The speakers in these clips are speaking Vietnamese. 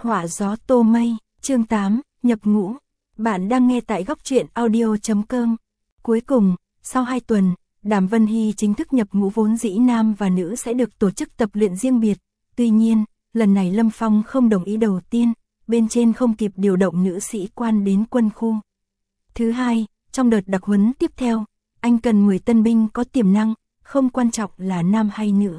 Họa gió tô mây, chương 8, nhập ngũ. Bạn đang nghe tại góc truyện audio.com. Cuối cùng, sau 2 tuần, Đàm Vân Hy chính thức nhập ngũ, vốn dĩ nam và nữ sẽ được tổ chức tập luyện riêng biệt. Tuy nhiên, lần này Lâm Phong không đồng ý đầu tiên, bên trên không kịp điều động nữ sĩ quan đến quân khu. Thứ hai, trong đợt đặc huấn tiếp theo, anh cần 10 tân binh có tiềm năng, không quan trọng là nam hay nữ.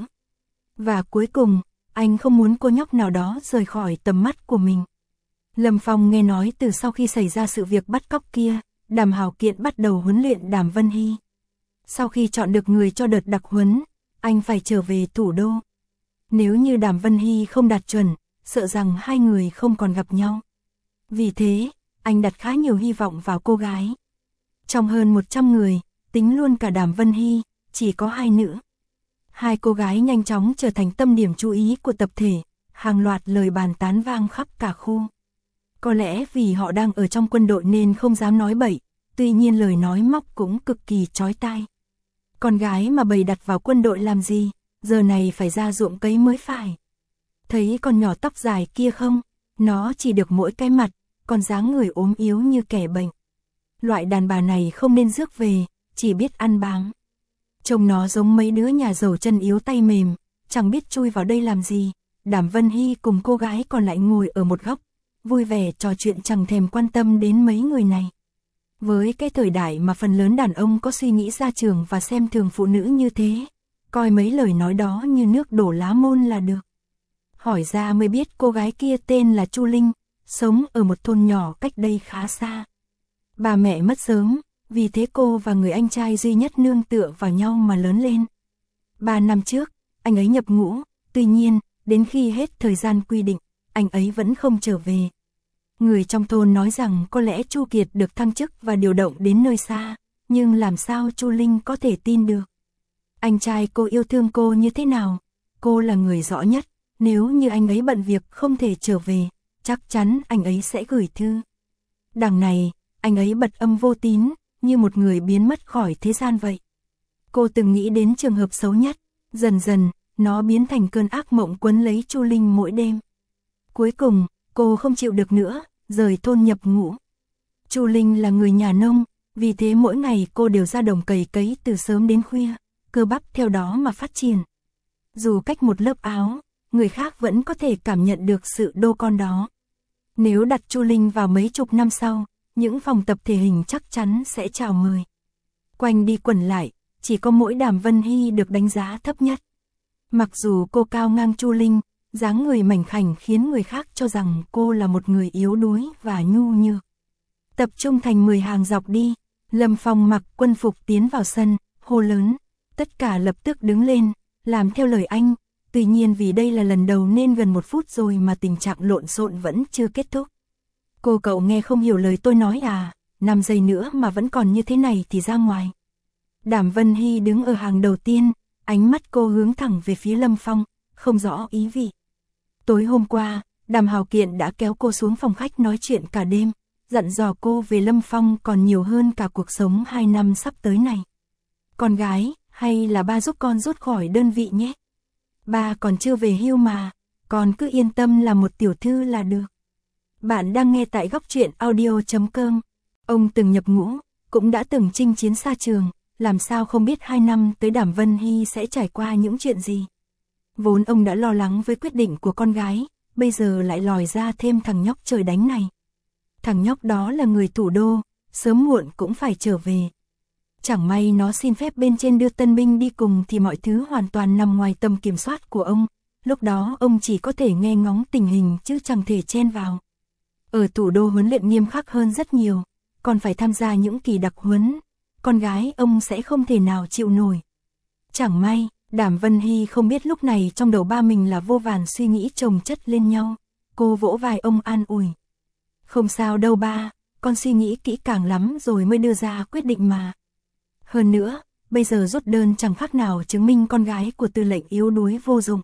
Và cuối cùng, anh không muốn cô nhóc nào đó rời khỏi tầm mắt của mình. Lâm Phong nghe nói từ sau khi xảy ra sự việc bắt cóc kia, Đàm Hào Kiện bắt đầu huấn luyện Đàm Vân Hy. Sau khi chọn được người cho đợt đặc huấn, anh phải trở về thủ đô. Nếu như Đàm Vân Hy không đạt chuẩn, sợ rằng hai người không còn gặp nhau. Vì thế, anh đặt khá nhiều hy vọng vào cô gái. Trong hơn 100 người, tính luôn cả Đàm Vân Hy, chỉ có 2 nữ. Hai cô gái nhanh chóng trở thành tâm điểm chú ý của tập thể, hàng loạt lời bàn tán vang khắp cả khu. Có lẽ vì họ đang ở trong quân đội nên không dám nói bậy, tuy nhiên lời nói móc cũng cực kỳ chói tai. Con gái mà bày đặt vào quân đội làm gì, giờ này phải ra ruộng cấy mới phải. Thấy con nhỏ tóc dài kia không, nó chỉ được mỗi cái mặt, còn dáng người ốm yếu như kẻ bệnh. Loại đàn bà này không nên rước về, chỉ biết ăn bám. Trông nó giống mấy đứa nhà giàu chân yếu tay mềm, chẳng biết chui vào đây làm gì. Đàm Vân Hy cùng cô gái còn lại ngồi ở một góc, vui vẻ trò chuyện chẳng thèm quan tâm đến mấy người này. Với cái thời đại mà phần lớn đàn ông có suy nghĩ ra trường và xem thường phụ nữ như thế, coi mấy lời nói đó như nước đổ lá môn là được. Hỏi ra mới biết cô gái kia tên là Chu Linh, sống ở một thôn nhỏ cách đây khá xa. Bà mẹ mất sớm, vì thế cô và người anh trai duy nhất nương tựa vào nhau mà lớn lên. 3 năm trước, anh ấy nhập ngũ, tuy nhiên, đến khi hết thời gian quy định, anh ấy vẫn không trở về. Người trong thôn nói rằng có lẽ Chu Kiệt được thăng chức và điều động đến nơi xa, nhưng làm sao Chu Linh có thể tin được? Anh trai cô yêu thương cô như thế nào? Cô là người rõ nhất, nếu như anh ấy bận việc không thể trở về, chắc chắn anh ấy sẽ gửi thư. Đằng này, anh ấy bật âm vô tín, như một người biến mất khỏi thế gian vậy. Cô từng nghĩ đến trường hợp xấu nhất, dần dần, nó biến thành cơn ác mộng quấn lấy Chu Linh mỗi đêm. Cuối cùng, cô không chịu được nữa, rời thôn nhập ngũ. Chu Linh là người nhà nông, vì thế mỗi ngày cô đều ra đồng cày cấy từ sớm đến khuya, cơ bắp theo đó mà phát triển. Dù cách một lớp áo, người khác vẫn có thể cảm nhận được sự đô con đó. Nếu đặt Chu Linh vào mấy chục năm sau, những phòng tập thể hình chắc chắn sẽ chào mời. Quanh đi quẩn lại, chỉ có mỗi Đàm Vân Hy được đánh giá thấp nhất. Mặc dù cô cao ngang Chu Linh, dáng người mảnh khảnh khiến người khác cho rằng cô là một người yếu đuối và nhu nhược. Tập trung thành 10 hàng dọc đi, Lâm Phong mặc quân phục tiến vào sân, hô lớn. Tất cả lập tức đứng lên, làm theo lời anh. Tuy nhiên vì đây là lần đầu nên gần 1 phút rồi mà tình trạng lộn xộn vẫn chưa kết thúc. Cô cậu nghe không hiểu lời tôi nói à, 5 giây nữa mà vẫn còn như thế này thì ra ngoài. Đàm Vân Hy đứng ở hàng đầu tiên, ánh mắt cô hướng thẳng về phía Lâm Phong, không rõ ý vị. Tối hôm qua, Đàm Hào Kiện đã kéo cô xuống phòng khách nói chuyện cả đêm, dặn dò cô về Lâm Phong còn nhiều hơn cả cuộc sống 2 năm sắp tới này. Con gái, hay là ba giúp con rút khỏi đơn vị nhé. Ba còn chưa về hưu mà, con cứ yên tâm làm một tiểu thư là được. Bạn đang nghe tại góc truyện audio.com. Ông từng nhập ngũ, cũng đã từng chinh chiến xa trường, làm sao không biết 2 năm tới Đàm Vân Hy sẽ trải qua những chuyện gì. Vốn ông đã lo lắng với quyết định của con gái, bây giờ lại lòi ra thêm thằng nhóc trời đánh này. Thằng nhóc đó là người thủ đô, sớm muộn cũng phải trở về. Chẳng may nó xin phép bên trên đưa tân binh đi cùng thì mọi thứ hoàn toàn nằm ngoài tầm kiểm soát của ông, lúc đó ông chỉ có thể nghe ngóng tình hình chứ chẳng thể chen vào. Ở thủ đô huấn luyện nghiêm khắc hơn rất nhiều, còn phải tham gia những kỳ đặc huấn, con gái ông sẽ không thể nào chịu nổi. Chẳng may, Đàm Vân Hy không biết lúc này trong đầu ba mình là vô vàn suy nghĩ chồng chất lên nhau, cô vỗ vai ông an ủi. Không sao đâu ba, con suy nghĩ kỹ càng lắm rồi mới đưa ra quyết định mà. Hơn nữa, bây giờ rút đơn chẳng khác nào chứng minh con gái của tư lệnh yếu đuối vô dụng.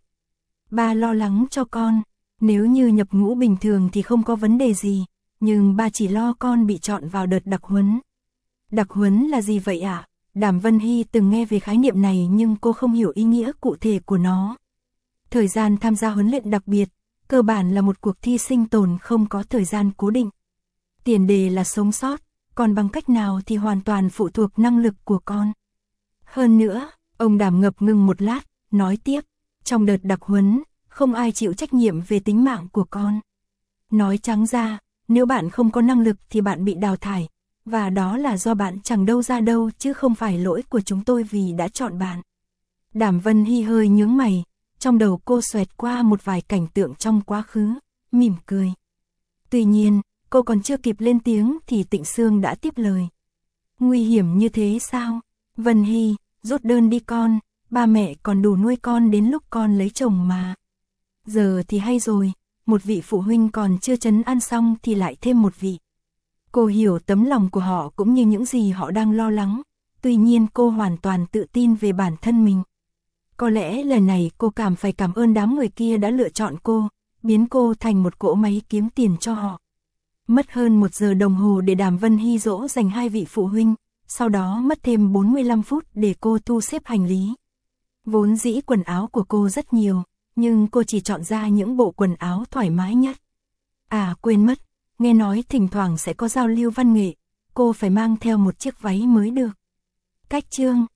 Ba lo lắng cho con, nếu như nhập ngũ bình thường thì không có vấn đề gì, nhưng ba chỉ lo con bị chọn vào đợt đặc huấn. Đặc huấn là gì vậy ạ? Đàm Vân Hy từng nghe về khái niệm này nhưng cô không hiểu ý nghĩa cụ thể của nó. Thời gian tham gia huấn luyện đặc biệt, cơ bản là một cuộc thi sinh tồn không có thời gian cố định. Tiền đề là sống sót, còn bằng cách nào thì hoàn toàn phụ thuộc năng lực của con. Hơn nữa, ông Đàm ngập ngừng một lát, nói tiếp, trong đợt đặc huấn, không ai chịu trách nhiệm về tính mạng của con. Nói trắng ra, nếu bạn không có năng lực thì bạn bị đào thải, và đó là do bạn chẳng đâu ra đâu chứ không phải lỗi của chúng tôi vì đã chọn bạn. Đàm Vân Hy hơi nhướng mày, trong đầu cô xoẹt qua một vài cảnh tượng trong quá khứ, mỉm cười. Tuy nhiên, cô còn chưa kịp lên tiếng thì Tịnh Sương đã tiếp lời. Nguy hiểm như thế sao? Vân Hy, rút đơn đi con, ba mẹ còn đủ nuôi con đến lúc con lấy chồng mà. Giờ thì hay rồi, một vị phụ huynh còn chưa trấn an xong thì lại thêm một vị. Cô hiểu tấm lòng của họ cũng như những gì họ đang lo lắng, tuy nhiên cô hoàn toàn tự tin về bản thân mình. Có lẽ lần này cô phải cảm ơn đám người kia đã lựa chọn cô, biến cô thành một cỗ máy kiếm tiền cho họ. Mất hơn 1 giờ đồng hồ để Đàm Vân Hy dỗ dành 2 vị phụ huynh, sau đó mất thêm 45 phút để cô thu xếp hành lý. Vốn dĩ quần áo của cô rất nhiều, nhưng cô chỉ chọn ra những bộ quần áo thoải mái nhất. À quên mất, nghe nói thỉnh thoảng sẽ có giao lưu văn nghệ, cô phải mang theo một chiếc váy mới được. Cách chương